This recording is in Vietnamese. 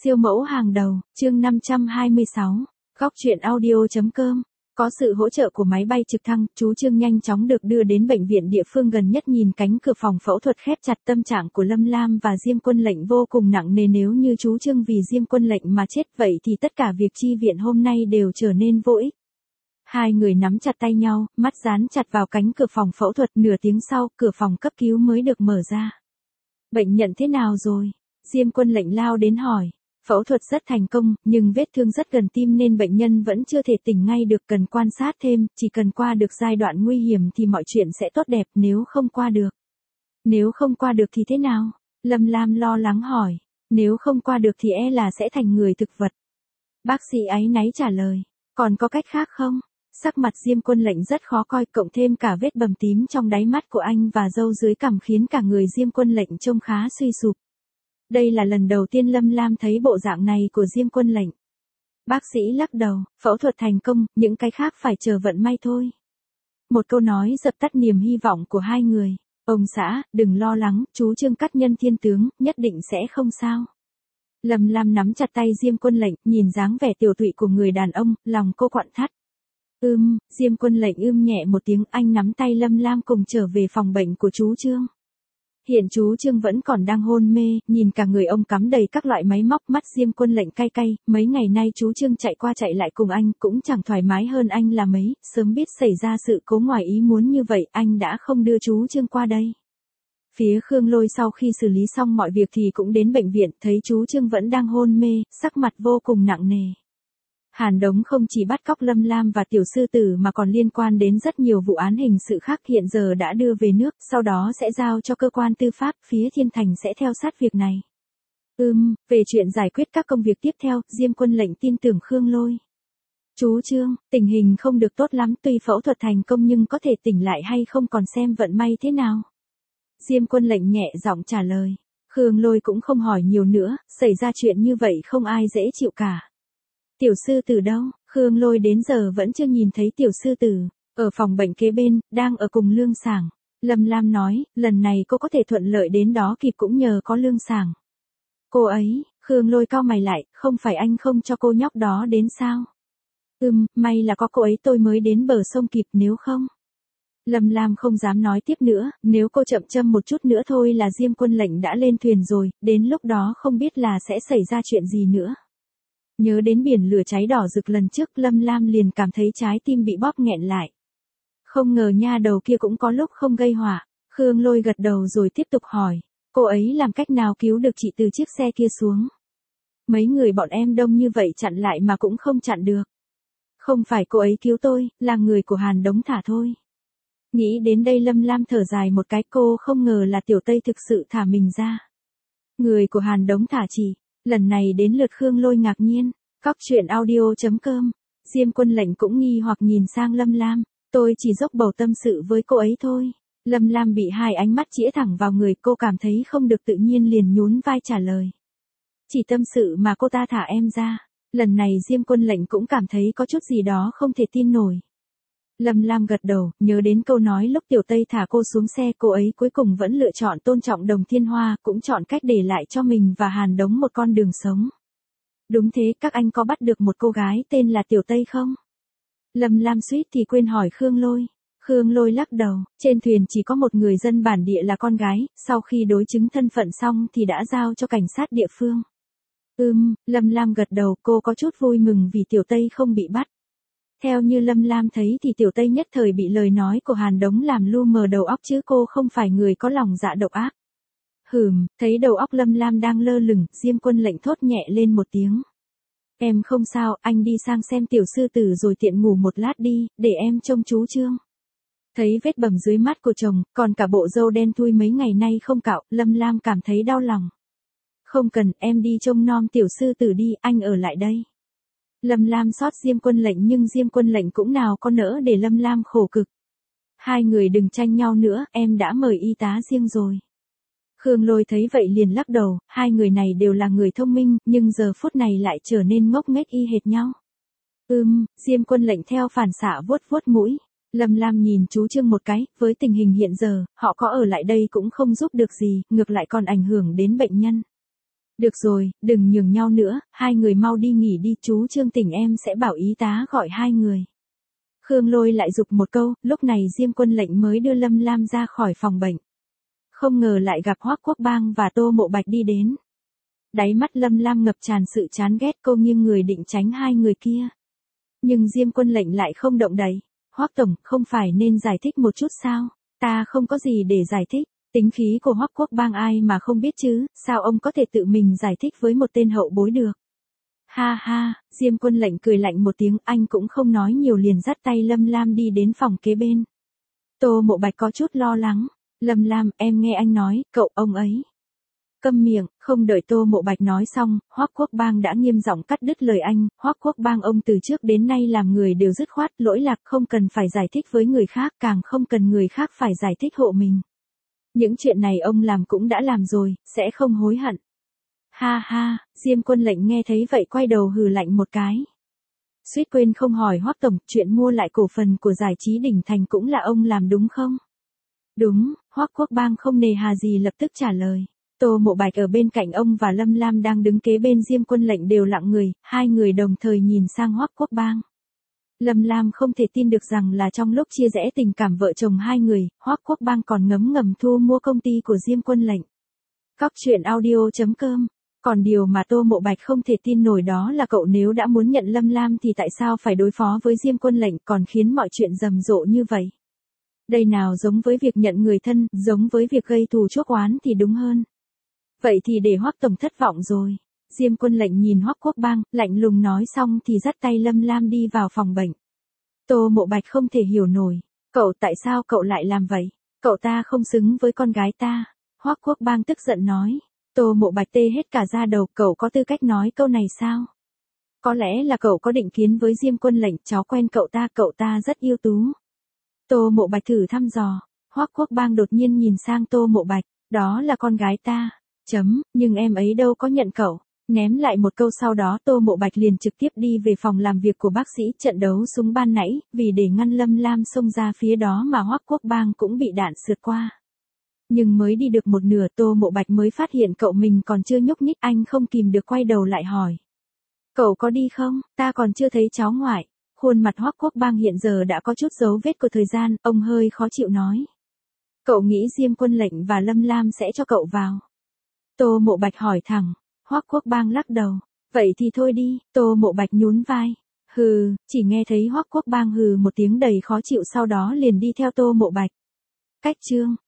Siêu mẫu hàng đầu, chương 526, góc truyện audio.com. Có sự hỗ trợ của máy bay trực thăng, chú Trương nhanh chóng được đưa đến bệnh viện địa phương gần nhất. Nhìn cánh cửa phòng phẫu thuật khép chặt, tâm trạng của Lâm Lam và Diêm Quân Lệnh vô cùng nặng nề. Nếu như chú Trương vì Diêm Quân Lệnh mà chết, vậy thì tất cả việc chi viện hôm nay đều trở nên vô ích. Hai người nắm chặt tay nhau, mắt dán chặt vào cánh cửa phòng phẫu thuật. Nửa tiếng sau, cửa phòng cấp cứu mới được mở ra. Bệnh nhân thế nào rồi? Diêm Quân Lệnh lao đến hỏi. Phẫu thuật rất thành công, nhưng vết thương rất gần tim nên bệnh nhân vẫn chưa thể tỉnh ngay được, cần quan sát thêm. Chỉ cần qua được giai đoạn nguy hiểm thì mọi chuyện sẽ tốt đẹp. Nếu không qua được thì thế nào? Lâm Lam lo lắng hỏi. Nếu không qua được thì là sẽ thành người thực vật. Bác sĩ áy náy trả lời. Còn có cách khác không? Sắc mặt Diêm Quân Lệnh rất khó coi, cộng thêm cả vết bầm tím trong đáy mắt của anh và râu dưới cằm khiến cả người Diêm Quân Lệnh trông khá suy sụp. Đây là lần đầu tiên Lâm Lam thấy bộ dạng này của Diêm Quân Lệnh. Bác sĩ lắc đầu, phẫu thuật thành công, những cái khác phải chờ vận may thôi. Một câu nói dập tắt niềm hy vọng của hai người. Ông xã, đừng lo lắng, chú Trương cắt nhân thiên tướng, nhất định sẽ không sao. Lâm Lam nắm chặt tay Diêm Quân Lệnh, nhìn dáng vẻ tiểu tụy của người đàn ông, lòng cô quặn thắt. Diêm Quân Lệnh nhẹ một tiếng, anh nắm tay Lâm Lam cùng trở về phòng bệnh của chú Trương. Hiện chú Trương vẫn còn đang hôn mê, nhìn cả người ông cắm đầy các loại máy móc. Mắt Diêm Quân Lệnh cay cay, mấy ngày nay chú Trương chạy qua chạy lại cùng anh cũng chẳng thoải mái hơn anh là mấy, sớm biết xảy ra sự cố ngoài ý muốn như vậy anh đã không đưa chú Trương qua đây. Phía Khương Lôi sau khi xử lý xong mọi việc thì cũng đến bệnh viện, thấy chú Trương vẫn đang hôn mê, sắc mặt vô cùng nặng nề. Hàn Đống không chỉ bắt cóc Lâm Lam và Tiểu Sư Tử mà còn liên quan đến rất nhiều vụ án hình sự khác, hiện giờ đã đưa về nước, sau đó sẽ giao cho cơ quan tư pháp, phía Thiên Thành sẽ theo sát việc này. Về chuyện giải quyết các công việc tiếp theo, Diêm Quân Lệnh tin tưởng Khương Lôi. Chú Trương, tình hình không được tốt lắm, tuy phẫu thuật thành công nhưng có thể tỉnh lại hay không còn xem vận may thế nào. Diêm Quân Lệnh nhẹ giọng trả lời. Khương Lôi cũng không hỏi nhiều nữa, xảy ra chuyện như vậy không ai dễ chịu cả. Tiểu Sư Tử đâu? Khương Lôi đến giờ vẫn chưa nhìn thấy Tiểu Sư Tử. Ở phòng bệnh kế bên, đang ở cùng Lương Sảng. Lâm Lam nói, lần này cô có thể thuận lợi đến đó kịp cũng nhờ có Lương Sảng. Cô ấy, Khương Lôi cau mày lại, không phải anh không cho cô nhóc đó đến sao? May là có cô ấy tôi mới đến bờ sông kịp, nếu không. Lâm Lam không dám nói tiếp nữa, nếu cô chậm châm một chút nữa thôi là Diêm Quân Lệnh đã lên thuyền rồi, đến lúc đó không biết là sẽ xảy ra chuyện gì nữa. Nhớ đến biển lửa cháy đỏ rực lần trước, Lâm Lam liền cảm thấy trái tim bị bóp nghẹn lại. Không ngờ nha đầu kia cũng có lúc không gây họa. Khương Lôi gật đầu rồi tiếp tục hỏi, cô ấy làm cách nào cứu được chị từ chiếc xe kia xuống? Mấy người bọn em đông như vậy chặn lại mà cũng không chặn được. Không phải cô ấy cứu tôi, là người của Hàn Đống thả thôi. Nghĩ đến đây Lâm Lam thở dài một cái, cô không ngờ là Tiểu Tây thực sự thả mình ra. Người của Hàn Đống thả chị. Lần này đến lượt Khương Lôi ngạc nhiên. Góc truyện audio.com. Diêm Quân Lệnh cũng nghi hoặc nhìn sang Lâm Lam. Tôi chỉ dốc bầu tâm sự với cô ấy thôi. Lâm Lam bị hai ánh mắt chĩa thẳng vào người, cô cảm thấy không được tự nhiên liền nhún vai trả lời. Chỉ tâm sự mà cô ta thả em ra. Lần này Diêm Quân Lệnh cũng cảm thấy có chút gì đó không thể tin nổi. Lâm Lam gật đầu, nhớ đến câu nói lúc Tiểu Tây thả cô xuống xe, cô ấy cuối cùng vẫn lựa chọn tôn trọng Đồng Thiên Hoa, cũng chọn cách để lại cho mình và Hàn Đống một con đường sống. Đúng thế, các anh có bắt được một cô gái tên là Tiểu Tây không? Lâm Lam suýt thì quên hỏi Khương Lôi. Khương Lôi lắc đầu, trên thuyền chỉ có một người dân bản địa là con gái, sau khi đối chứng thân phận xong thì đã giao cho cảnh sát địa phương. Lâm Lam gật đầu, cô có chút vui mừng vì Tiểu Tây không bị bắt. Theo như Lâm Lam thấy thì Tiểu Tây nhất thời bị lời nói của Hàn Đống làm lu mờ đầu óc chứ cô không phải người có lòng dạ độc ác. Thấy đầu óc Lâm Lam đang lơ lửng, Diêm Quân Lệnh thốt nhẹ lên một tiếng. Em không sao, anh đi sang xem Tiểu Sư Tử rồi tiện ngủ một lát đi, để em trông chú Trương. Thấy vết bầm dưới mắt của chồng, còn cả bộ râu đen thui mấy ngày nay không cạo, Lâm Lam cảm thấy đau lòng. Không cần, em đi trông nom Tiểu Sư Tử đi, anh ở lại đây. Lâm Lam xót Diêm Quân Lệnh nhưng Diêm Quân Lệnh cũng nào có nỡ để Lâm Lam khổ cực. Hai người đừng tranh nhau nữa, em đã mời y tá riêng rồi. Khương Lôi thấy vậy liền lắc đầu, hai người này đều là người thông minh, nhưng giờ phút này lại trở nên ngốc nghếch y hệt nhau. Diêm Quân Lệnh theo phản xạ vuốt vuốt mũi. Lâm Lam nhìn chú Trương một cái, với tình hình hiện giờ, họ có ở lại đây cũng không giúp được gì, ngược lại còn ảnh hưởng đến bệnh nhân. Được rồi, đừng nhường nhau nữa, hai người mau đi nghỉ đi, chú Trương tỉnh em sẽ bảo y tá gọi hai người. Khương Lôi lại giục một câu, lúc này Diêm Quân Lệnh mới đưa Lâm Lam ra khỏi phòng bệnh. Không ngờ lại gặp Hoắc Quốc Bang và Tô Mộ Bạch đi đến. Đáy mắt Lâm Lam ngập tràn sự chán ghét, cô nghiêng người định tránh hai người kia. Nhưng Diêm Quân Lệnh lại không động đậy. Hoắc tổng, không phải nên giải thích một chút sao? Ta không có gì để giải thích. Tính khí của Hoắc Quốc Bang ai mà không biết chứ, sao ông có thể tự mình giải thích với một tên hậu bối được? Ha ha, Diêm Quân Lệnh cười lạnh một tiếng, anh cũng không nói nhiều liền dắt tay Lâm Lam đi đến phòng kế bên. Tô Mộ Bạch có chút lo lắng. Lâm Lam, em nghe anh nói, cậu ông ấy. Câm miệng, không đợi Tô Mộ Bạch nói xong, Hoắc Quốc Bang đã nghiêm giọng cắt đứt lời anh. Hoắc Quốc Bang ông từ trước đến nay làm người đều dứt khoát, lỗi lạc không cần phải giải thích với người khác, càng không cần người khác phải giải thích hộ mình. Những chuyện này ông làm cũng đã làm rồi, sẽ không hối hận. Ha ha, Diêm Quân Lệnh nghe thấy vậy quay đầu hừ lạnh một cái. Suýt quên không hỏi Hoắc tổng, chuyện mua lại cổ phần của Giải Trí Đỉnh Thành cũng là ông làm đúng không? Đúng, Hoắc Quốc Bang không nề hà gì lập tức trả lời. Tô Mộ Bạch ở bên cạnh ông và Lâm Lam đang đứng kế bên Diêm Quân Lệnh đều lặng người, hai người đồng thời nhìn sang Hoắc Quốc Bang. Lâm Lam không thể tin được rằng là trong lúc chia rẽ tình cảm vợ chồng hai người, Hoắc Quốc Bang còn ngấm ngầm thu mua công ty của Diêm Quân Lệnh. Góc truyện audio.com. Còn điều mà Tô Mộ Bạch không thể tin nổi đó là cậu nếu đã muốn nhận Lâm Lam thì tại sao phải đối phó với Diêm Quân Lệnh còn khiến mọi chuyện rầm rộ như vậy? Đây nào giống với việc nhận người thân, giống với việc gây thù chuốc oán thì đúng hơn. Vậy thì để Hoắc tổng thất vọng rồi. Diêm Quân Lệnh nhìn Hoắc Quốc Bang, lạnh lùng nói xong thì dắt tay Lâm Lam đi vào phòng bệnh. Tô Mộ Bạch không thể hiểu nổi. Cậu, tại sao cậu lại làm vậy? Cậu ta không xứng với con gái ta. Hoắc Quốc Bang tức giận nói. Tô Mộ Bạch tê hết cả da đầu, cậu có tư cách nói câu này sao? Có lẽ là cậu có định kiến với Diêm Quân Lệnh, cháu quen cậu ta rất ưu tú. Tô Mộ Bạch thử thăm dò. Hoắc Quốc Bang đột nhiên nhìn sang Tô Mộ Bạch, đó là con gái ta. Nhưng em ấy đâu có nhận cậu. Ném lại một câu sau đó Tô Mộ Bạch liền trực tiếp đi về phòng làm việc của bác sĩ. Trận đấu súng ban nãy, vì để ngăn Lâm Lam xông ra phía đó mà Hoắc Quốc Bang cũng bị đạn sượt qua. Nhưng mới đi được một nửa Tô Mộ Bạch mới phát hiện cậu mình còn chưa nhúc nhích, anh không kìm được quay đầu lại hỏi. Cậu có đi không, ta còn chưa thấy cháu ngoại. Khuôn mặt Hoắc Quốc Bang hiện giờ đã có chút dấu vết của thời gian, ông hơi khó chịu nói. Cậu nghĩ Diêm Quân Lệnh và Lâm Lam sẽ cho cậu vào? Tô Mộ Bạch hỏi thẳng. Hoắc Quốc Bang lắc đầu. Vậy thì thôi đi, Tô Mộ Bạch nhún vai. Hừ, chỉ nghe thấy Hoắc Quốc Bang hừ một tiếng đầy khó chịu sau đó liền đi theo Tô Mộ Bạch. Cách chương